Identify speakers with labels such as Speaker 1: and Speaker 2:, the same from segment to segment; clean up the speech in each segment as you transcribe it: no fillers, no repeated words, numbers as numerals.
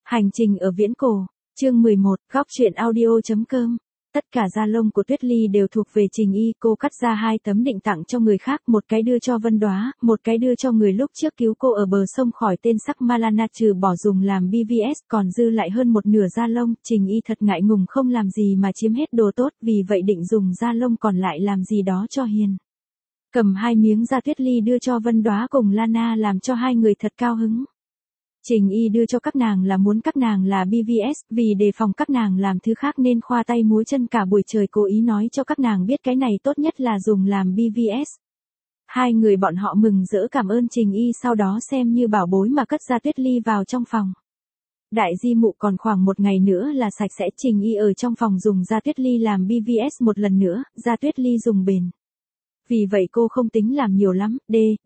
Speaker 1: Hành trình ở viễn cổ, chương 11, góc truyện audio.com. Tất cả da lông của Tuyết Ly đều thuộc về Trình Y, cô cắt ra 2 tấm định tặng cho người khác, một cái đưa cho Vân Đóa, một cái đưa cho người lúc trước cứu cô ở bờ sông khỏi tên sắc Malana trừ bỏ dùng làm BVS, còn dư lại hơn một nửa da lông. Trình Y thật ngại ngùng không làm gì mà chiếm hết đồ tốt, vì vậy định dùng da lông còn lại làm gì đó cho hiền. Cầm 2 miếng da Tuyết Ly đưa cho Vân Đóa cùng Lana làm cho hai người thật cao hứng. Trình Y đưa cho các nàng là muốn các nàng là BVS, vì đề phòng các nàng làm thứ khác nên khoa tay múa chân cả buổi trời cố ý nói cho các nàng biết cái này tốt nhất là dùng làm BVS. Hai người bọn họ mừng rỡ cảm ơn Trình Y, sau đó xem như bảo bối mà cất ra Tuyết Ly vào trong phòng. Đại di mụ còn khoảng 1 ngày nữa là sạch sẽ. Trình Y ở trong phòng dùng da Tuyết Ly làm BVS một lần nữa, da Tuyết Ly dùng bền. Vì vậy cô không tính làm nhiều lắm,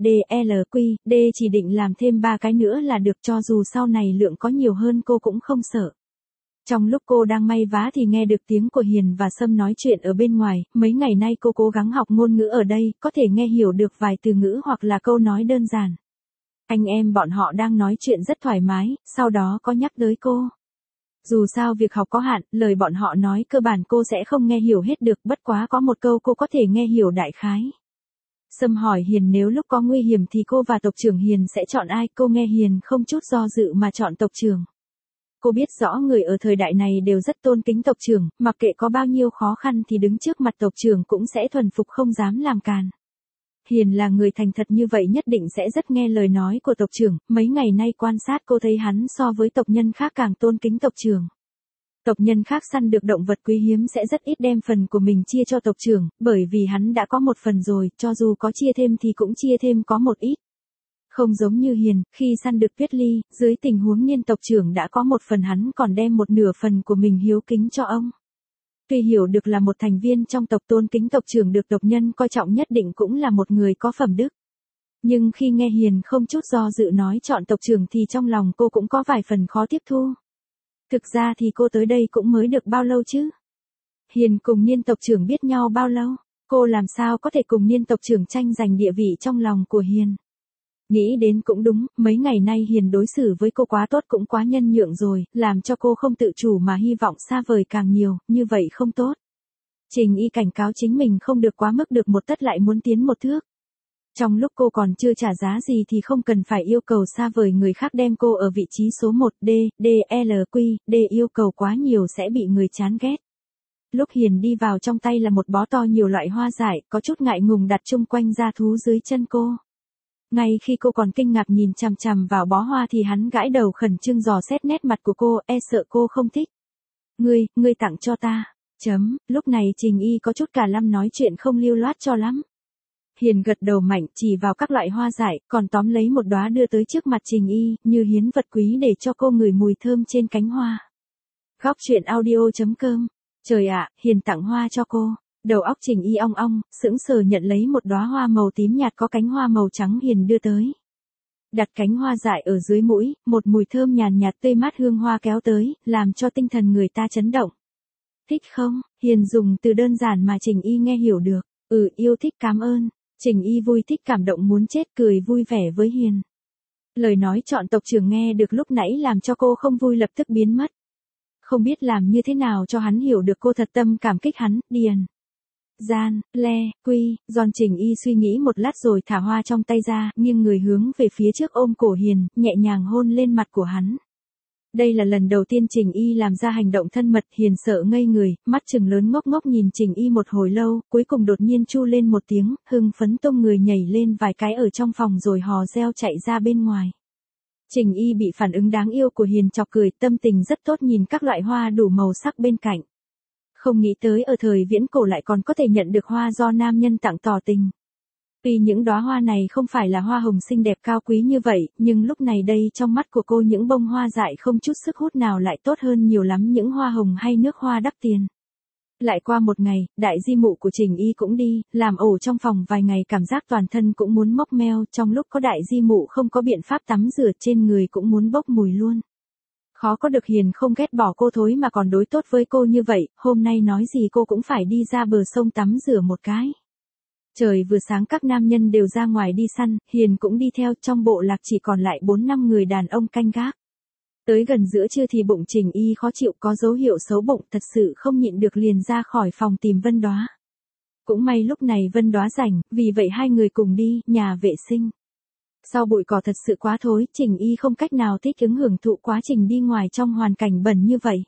Speaker 1: D chỉ định làm thêm 3 cái nữa là được, cho dù sau này lượng có nhiều hơn cô cũng không sợ. Trong lúc cô đang may vá thì nghe được tiếng của Hiền và Sâm nói chuyện ở bên ngoài, mấy ngày nay cô cố gắng học ngôn ngữ ở đây, có thể nghe hiểu được vài từ ngữ hoặc là câu nói đơn giản. Anh em bọn họ đang nói chuyện rất thoải mái, sau đó có nhắc tới cô. Dù sao việc học có hạn, lời bọn họ nói cơ bản cô sẽ không nghe hiểu hết được, bất quá có một câu cô có thể nghe hiểu đại khái. Sâm hỏi Hiền nếu lúc có nguy hiểm thì cô và tộc trưởng Hiền sẽ chọn ai, cô nghe Hiền không chút do dự mà chọn tộc trưởng. Cô biết rõ người ở thời đại này đều rất tôn kính tộc trưởng, mặc kệ có bao nhiêu khó khăn thì đứng trước mặt tộc trưởng cũng sẽ thuần phục không dám làm càn. Hiền là người thành thật như vậy nhất định sẽ rất nghe lời nói của tộc trưởng, mấy ngày nay quan sát cô thấy hắn so với tộc nhân khác càng tôn kính tộc trưởng. Tộc nhân khác săn được động vật quý hiếm sẽ rất ít đem phần của mình chia cho tộc trưởng, bởi vì hắn đã có một phần rồi, cho dù có chia thêm thì cũng chia thêm có một ít. Không giống như Hiền, khi săn được Tuyết Ly, dưới tình huống niên tộc trưởng đã có một phần hắn còn đem một nửa phần của mình hiếu kính cho ông. Tuy hiểu được là một thành viên trong tộc tôn kính tộc trưởng được tộc nhân coi trọng nhất định cũng là một người có phẩm đức. Nhưng khi nghe Hiền không chút do dự nói chọn tộc trưởng thì trong lòng cô cũng có vài phần khó tiếp thu. Thực ra thì cô tới đây cũng mới được bao lâu chứ? Hiền cùng niên tộc trưởng biết nhau bao lâu? Cô làm sao có thể cùng niên tộc trưởng tranh giành địa vị trong lòng của Hiền? Nghĩ đến cũng đúng, mấy ngày nay Hiền đối xử với cô quá tốt cũng quá nhân nhượng rồi, làm cho cô không tự chủ mà hy vọng xa vời càng nhiều, như vậy không tốt. Trình Y cảnh cáo chính mình không được quá mức được một tấc lại muốn tiến một thước. Trong lúc cô còn chưa trả giá gì thì không cần phải yêu cầu xa vời người khác đem cô ở vị trí số 1 D yêu cầu quá nhiều sẽ bị người chán ghét. Lúc Hiền đi vào trong tay là một bó to nhiều loại hoa dại, có chút ngại ngùng đặt chung quanh da thú dưới chân cô. Ngay khi cô còn kinh ngạc nhìn chằm chằm vào bó hoa thì hắn gãi đầu khẩn trương dò xét nét mặt của cô, e sợ cô không thích. Ngươi tặng cho ta. Lúc này Trình Y có chút cả lăm nói chuyện không lưu loát cho lắm. Hiền gật đầu mạnh chỉ vào các loại hoa dại, còn tóm lấy một đóa đưa tới trước mặt Trình Y, như hiến vật quý để cho cô ngửi mùi thơm trên cánh hoa. Góc truyện audio.com. Trời ạ, Hiền tặng hoa cho cô. Đầu óc Trình Y ong ong, sững sờ nhận lấy một đóa hoa màu tím nhạt có cánh hoa màu trắng Hiền đưa tới. Đặt cánh hoa dại ở dưới mũi, một mùi thơm nhàn nhạt tươi mát hương hoa kéo tới, làm cho tinh thần người ta chấn động. Thích không? Hiền dùng từ đơn giản mà Trình Y nghe hiểu được. Yêu thích, cảm ơn. Trình Y vui thích cảm động muốn chết, cười vui vẻ với Hiền. Lời nói chọn tộc trưởng nghe được lúc nãy làm cho cô không vui lập tức biến mất. Không biết làm như thế nào cho hắn hiểu được cô thật tâm cảm kích hắn, Điền. Gian, Le, Quy, Giòn. Trình Y suy nghĩ một lát rồi thả hoa trong tay ra, nghiêng người hướng về phía trước ôm cổ Hiền, nhẹ nhàng hôn lên mặt của hắn. Đây là lần đầu tiên Trình Y làm ra hành động thân mật, Hiền sợ ngây người, mắt trừng lớn ngốc ngốc nhìn Trình Y một hồi lâu, cuối cùng đột nhiên chu lên một tiếng, hưng phấn tung người nhảy lên vài cái ở trong phòng rồi hò reo chạy ra bên ngoài. Trình Y bị phản ứng đáng yêu của Hiền chọc cười, tâm tình rất tốt nhìn các loại hoa đủ màu sắc bên cạnh. Không nghĩ tới ở thời viễn cổ lại còn có thể nhận được hoa do nam nhân tặng tỏ tình. Tuy những đóa hoa này không phải là hoa hồng xinh đẹp cao quý như vậy, nhưng lúc này đây trong mắt của cô những bông hoa dại không chút sức hút nào lại tốt hơn nhiều lắm những hoa hồng hay nước hoa đắt tiền. Lại qua một ngày, đại di mụ của Trình Y cũng đi, làm ổ trong phòng vài ngày cảm giác toàn thân cũng muốn mốc meo, trong lúc có đại di mụ không có biện pháp tắm rửa trên người cũng muốn bốc mùi luôn. Khó có được Hiền không ghét bỏ cô thối mà còn đối tốt với cô như vậy, hôm nay nói gì cô cũng phải đi ra bờ sông tắm rửa một cái. Trời vừa sáng các nam nhân đều ra ngoài đi săn, Hiền cũng đi theo, trong bộ lạc chỉ còn lại 4-5 người đàn ông canh gác. Tới gần giữa trưa thì bụng Trình Y khó chịu có dấu hiệu xấu bụng thật sự không nhịn được liền ra khỏi phòng tìm Vân Đóa. Cũng may lúc này Vân Đóa rảnh, vì vậy hai người cùng đi, nhà vệ sinh. Sau bụi cỏ thật sự quá thối, Trình Y không cách nào thích ứng hưởng thụ quá trình đi ngoài trong hoàn cảnh bẩn như vậy.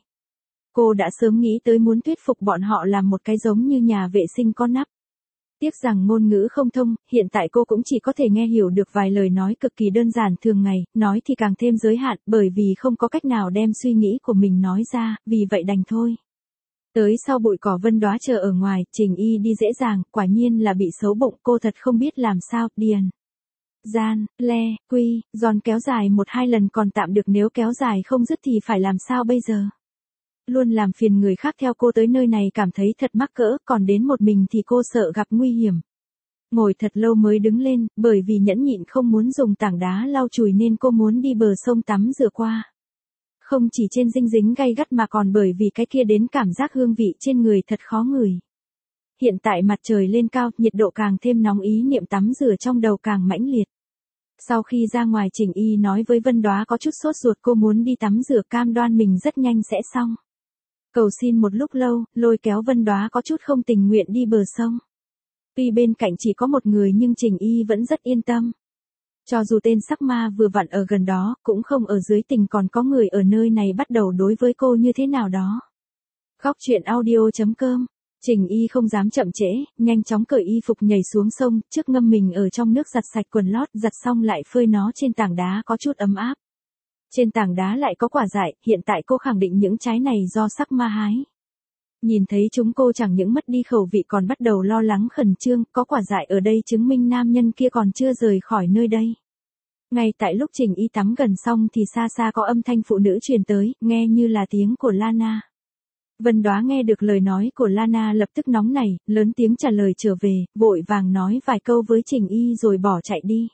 Speaker 1: Cô đã sớm nghĩ tới muốn thuyết phục bọn họ làm một cái giống như nhà vệ sinh có nắp. Tiếc rằng ngôn ngữ không thông, hiện tại cô cũng chỉ có thể nghe hiểu được vài lời nói cực kỳ đơn giản thường ngày, nói thì càng thêm giới hạn, bởi vì không có cách nào đem suy nghĩ của mình nói ra, vì vậy đành thôi. Tới sau bụi cỏ Vân Đóa chờ ở ngoài, Trình Y đi dễ dàng, quả nhiên là bị xấu bụng, cô thật không biết làm sao, điền. Gian, le, quy, giòn kéo dài 1-2 lần còn tạm được nếu kéo dài không dứt thì phải làm sao bây giờ? Luôn làm phiền người khác theo cô tới nơi này cảm thấy thật mắc cỡ, còn đến một mình thì cô sợ gặp nguy hiểm. Ngồi thật lâu mới đứng lên, bởi vì nhẫn nhịn không muốn dùng tảng đá lau chùi nên cô muốn đi bờ sông tắm rửa qua. Không chỉ trên dinh dính gay gắt mà còn bởi vì cái kia đến cảm giác hương vị trên người thật khó ngửi. Hiện tại mặt trời lên cao, nhiệt độ càng thêm nóng ý niệm tắm rửa trong đầu càng mãnh liệt. Sau khi ra ngoài Trình Y nói với Vân Đóa có chút sốt ruột cô muốn đi tắm rửa cam đoan mình rất nhanh sẽ xong. Cầu xin một lúc lâu, lôi kéo Vân Đóa có chút không tình nguyện đi bờ sông. Tuy bên cạnh chỉ có một người nhưng Trình Y vẫn rất yên tâm. Cho dù tên sắc ma vừa vặn ở gần đó, cũng không ở dưới tình còn có người ở nơi này bắt đầu đối với cô như thế nào đó. Góc truyện audio.com. Trình Y không dám chậm trễ, nhanh chóng cởi y phục nhảy xuống sông, trước ngâm mình ở trong nước giặt sạch quần lót, giặt xong lại phơi nó trên tảng đá có chút ấm áp. Trên tảng đá lại có quả dại, hiện tại cô khẳng định những trái này do sắc ma hái. Nhìn thấy chúng cô chẳng những mất đi khẩu vị còn bắt đầu lo lắng khẩn trương, có quả dại ở đây chứng minh nam nhân kia còn chưa rời khỏi nơi đây. Ngay tại lúc Trình Y tắm gần xong thì xa xa có âm thanh phụ nữ truyền tới, nghe như là tiếng của Lana. Vân Đóa nghe được lời nói của Lana lập tức nóng nảy, lớn tiếng trả lời trở về, vội vàng nói vài câu với Trình Y rồi bỏ chạy đi.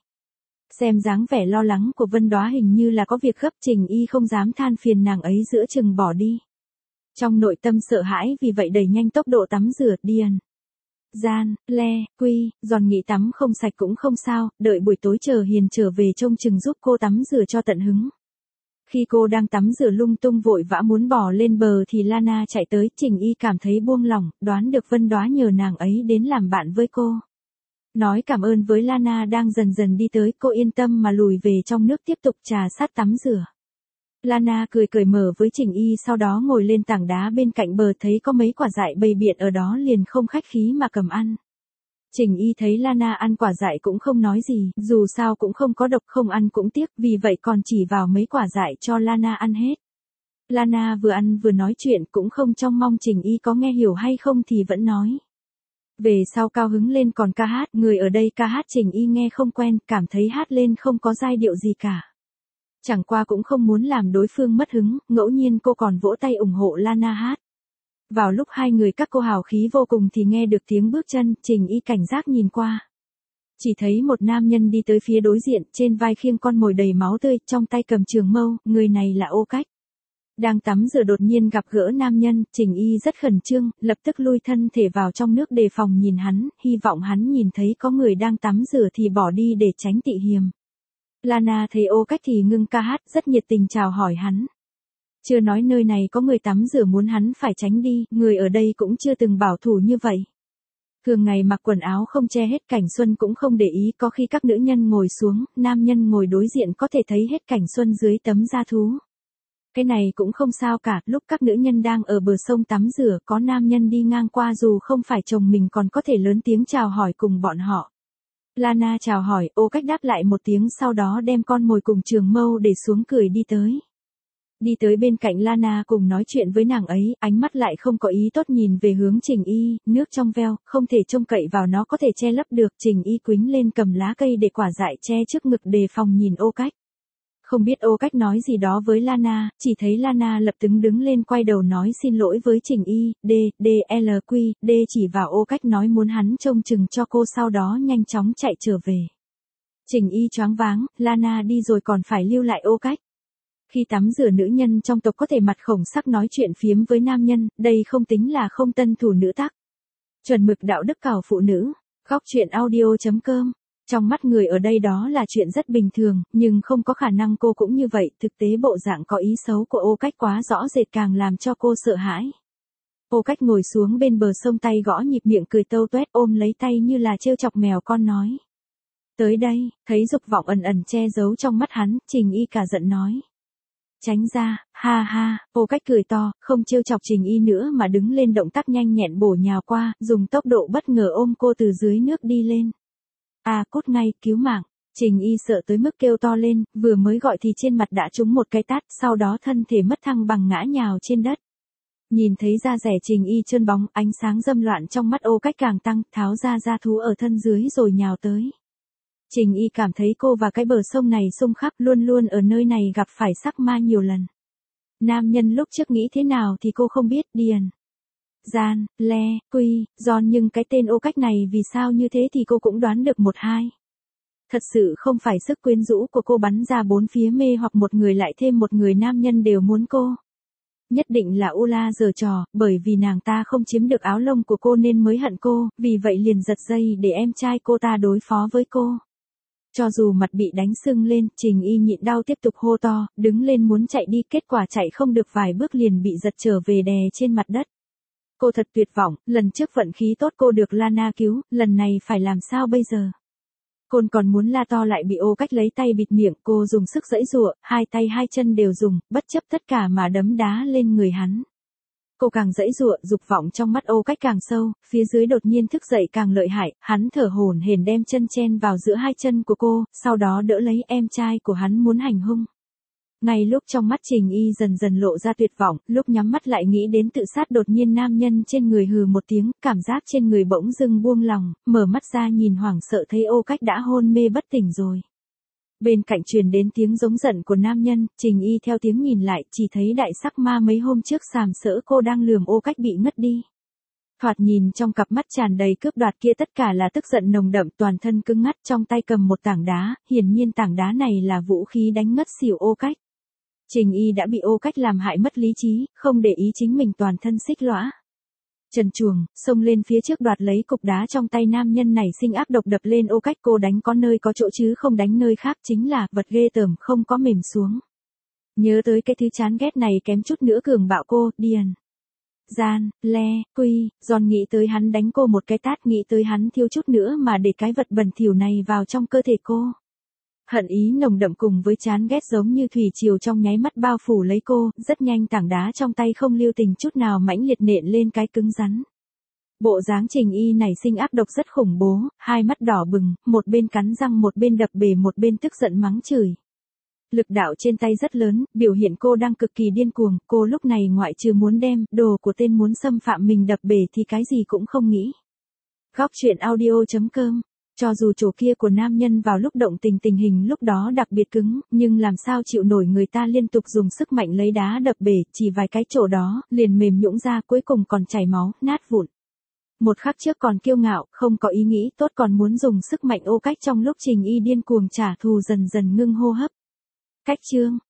Speaker 1: Xem dáng vẻ lo lắng của Vân Đóa hình như là có việc gấp Trình Y không dám than phiền nàng ấy giữa chừng bỏ đi. Trong nội tâm sợ hãi vì vậy đẩy nhanh tốc độ tắm rửa, điền. Gian, le, quy, giòn nghĩ tắm không sạch cũng không sao, đợi buổi tối chờ Hiền trở về trông chừng giúp cô tắm rửa cho tận hứng. Khi cô đang tắm rửa lung tung vội vã muốn bỏ lên bờ thì Lana chạy tới, Trình Y cảm thấy buông lỏng, đoán được Vân Đóa nhờ nàng ấy đến làm bạn với cô. Nói cảm ơn với Lana đang dần dần đi tới, cô yên tâm mà lùi về trong nước tiếp tục trà sát tắm rửa. Lana cười cởi mở với Trình Y sau đó ngồi lên tảng đá bên cạnh bờ thấy có mấy quả dại bầy biện ở đó liền không khách khí mà cầm ăn. Trình Y thấy Lana ăn quả dại cũng không nói gì, dù sao cũng không có độc không ăn cũng tiếc, vì vậy còn chỉ vào mấy quả dại cho Lana ăn hết. Lana vừa ăn vừa nói chuyện cũng không trông mong Trình Y có nghe hiểu hay không thì vẫn nói. Về sau cao hứng lên còn ca hát, người ở đây ca hát Trình Y nghe không quen, cảm thấy hát lên không có giai điệu gì cả. Chẳng qua cũng không muốn làm đối phương mất hứng, ngẫu nhiên cô còn vỗ tay ủng hộ Lana hát. Vào lúc hai người các cô hào khí vô cùng thì nghe được tiếng bước chân, Trình Y cảnh giác nhìn qua. Chỉ thấy một nam nhân đi tới phía đối diện, trên vai khiêng con mồi đầy máu tươi, trong tay cầm trường mâu, người này là Ô Cách. Đang tắm rửa đột nhiên gặp gỡ nam nhân, Trình Y rất khẩn trương, lập tức lui thân thể vào trong nước đề phòng nhìn hắn, hy vọng hắn nhìn thấy có người đang tắm rửa thì bỏ đi để tránh tị hiềm. Lana thấy Ô Cách thì ngưng ca hát, rất nhiệt tình chào hỏi hắn. Chưa nói nơi này có người tắm rửa muốn hắn phải tránh đi, người ở đây cũng chưa từng bảo thủ như vậy. Thường ngày mặc quần áo không che hết cảnh xuân cũng không để ý, có khi các nữ nhân ngồi xuống, nam nhân ngồi đối diện có thể thấy hết cảnh xuân dưới tấm da thú. Cái này cũng không sao cả, lúc các nữ nhân đang ở bờ sông tắm rửa có nam nhân đi ngang qua dù không phải chồng mình còn có thể lớn tiếng chào hỏi cùng bọn họ. Lana chào hỏi, Ô Cách đáp lại một tiếng sau đó đem con mồi cùng trường mâu để xuống cười đi tới. Đi tới bên cạnh Lana cùng nói chuyện với nàng ấy, ánh mắt lại không có ý tốt nhìn về hướng Trình Y, nước trong veo, không thể trông cậy vào nó có thể che lấp được. Trình Y quýnh lên cầm lá cây để quả dại che trước ngực đề phòng nhìn Ô Cách. Không biết Ô Cách nói gì đó với Lana, chỉ thấy Lana lập tức đứng lên quay đầu nói xin lỗi với Trình Y, D chỉ vào Ô Cách nói muốn hắn trông chừng cho cô sau đó nhanh chóng chạy trở về. Trình Y choáng váng, Lana đi rồi còn phải lưu lại Ô Cách. Khi tắm rửa nữ nhân trong tộc có thể mặt khổng sắc nói chuyện phiếm với nam nhân, đây không tính là không tân thủ nữ tắc. Chuẩn mực đạo đức cào phụ nữ. Góc truyện audio.com Trong mắt người ở đây đó là chuyện rất bình thường, nhưng không có khả năng cô cũng như vậy, thực tế bộ dạng có ý xấu của Ô Cách quá rõ rệt càng làm cho cô sợ hãi. Ô Cách ngồi xuống bên bờ sông, tay gõ nhịp, miệng cười tâu tuét, ôm lấy tay như là trêu chọc mèo con nói. Tới đây, thấy dục vọng ẩn ẩn che giấu trong mắt hắn, Trình Y cả giận nói. Tránh ra, ha ha, Ô Cách cười to, không trêu chọc Trình Y nữa mà đứng lên, động tác nhanh nhẹn bổ nhào qua, dùng tốc độ bất ngờ ôm cô từ dưới nước đi lên. Cút ngay, cứu mạng. Trình Y sợ tới mức kêu to lên, vừa mới gọi thì trên mặt đã trúng một cái tát, sau đó thân thể mất thăng bằng ngã nhào trên đất. Nhìn thấy da rẻ Trình Y trơn bóng, ánh sáng dâm loạn trong mắt Ô Cách càng tăng, tháo ra da thú ở thân dưới rồi nhào tới. Trình Y cảm thấy cô và cái bờ sông này xung khắc, luôn luôn ở nơi này gặp phải sắc ma nhiều lần. Nam nhân lúc trước nghĩ thế nào thì cô không biết, Điền, Gian, Le, Quy, Giòn, nhưng cái tên Ô Cách này vì sao như thế thì cô cũng đoán được một hai. Thật sự không phải sức quyến rũ của cô bắn ra bốn phía mê hoặc một người lại thêm một người nam nhân đều muốn cô. Nhất định là Ula giở trò, bởi vì nàng ta không chiếm được áo lông của cô nên mới hận cô, vì vậy liền giật dây để em trai cô ta đối phó với cô. Cho dù mặt bị đánh sưng lên, Trình Y nhịn đau tiếp tục hô to, đứng lên muốn chạy đi, kết quả chạy không được vài bước liền bị giật trở về đè trên mặt đất. Cô thật tuyệt vọng, lần trước vận khí tốt cô được Lana cứu, lần này phải làm sao bây giờ? Cô còn muốn la to lại bị Ô Cách lấy tay bịt miệng, cô dùng sức giãy giụa, hai tay hai chân đều dùng, bất chấp tất cả mà đấm đá lên người hắn. Cô càng giãy giụa, dục vọng trong mắt Ô Cách càng sâu, phía dưới đột nhiên thức dậy càng lợi hại, hắn thở hổn hển đem chân chen vào giữa hai chân của cô, sau đó đỡ lấy em trai của hắn muốn hành hung. Ngay lúc trong mắt Trình Y dần dần lộ ra tuyệt vọng, lúc nhắm mắt lại nghĩ đến tự sát, đột nhiên nam nhân trên người hừ một tiếng, cảm giác trên người bỗng dưng buông lòng, mở mắt ra nhìn hoảng sợ thấy Ô Cách đã hôn mê bất tỉnh rồi. Bên cạnh truyền đến tiếng giống giận của nam nhân, Trình Y theo tiếng nhìn lại, chỉ thấy đại sắc ma mấy hôm trước sàm sỡ cô đang lườm Ô Cách bị ngất đi. Thoạt nhìn trong cặp mắt tràn đầy cướp đoạt kia tất cả là tức giận nồng đậm, toàn thân cứng ngắt, trong tay cầm một tảng đá, hiển nhiên tảng đá này là vũ khí đánh ngất xỉu Ô Cách. Trình Y đã bị Ô Cách làm hại mất lý trí, không để ý chính mình toàn thân xích lõa. Trần truồng, xông lên phía trước đoạt lấy cục đá trong tay nam nhân này, sinh ác độc đập lên Ô Cách. Cô đánh có nơi có chỗ chứ không đánh nơi khác, chính là vật ghê tởm không có mềm xuống. Nhớ tới cái thứ chán ghét này kém chút nữa cường bạo cô, Điền, Gian, Le, Quy, Giòn nghĩ tới hắn đánh cô một cái tát, nghĩ tới hắn thiếu chút nữa mà để cái vật bẩn thỉu này vào trong cơ thể cô. Hận ý nồng đậm cùng với chán ghét giống như thủy triều trong nháy mắt bao phủ lấy cô, rất nhanh tảng đá trong tay không lưu tình chút nào mãnh liệt nện lên cái cứng rắn. Bộ dáng Trình Y này sinh ác độc rất khủng bố, hai mắt đỏ bừng, một bên cắn răng một bên đập bể, một bên tức giận mắng chửi. Lực đạo trên tay rất lớn, biểu hiện cô đang cực kỳ điên cuồng, cô lúc này ngoại trừ muốn đem đồ của tên muốn xâm phạm mình đập bể thì cái gì cũng không nghĩ. Góc truyện audio.com. Cho dù chỗ kia của nam nhân vào lúc động tình tình hình lúc đó đặc biệt cứng, nhưng làm sao chịu nổi người ta liên tục dùng sức mạnh lấy đá đập bể, chỉ vài cái chỗ đó, liền mềm nhũn ra, cuối cùng còn chảy máu, nát vụn. Một khắc trước còn kiêu ngạo, không có ý nghĩ tốt, còn muốn dùng sức mạnh Ô Cách trong lúc Trình Y điên cuồng trả thù dần dần ngưng hô hấp. Cách chương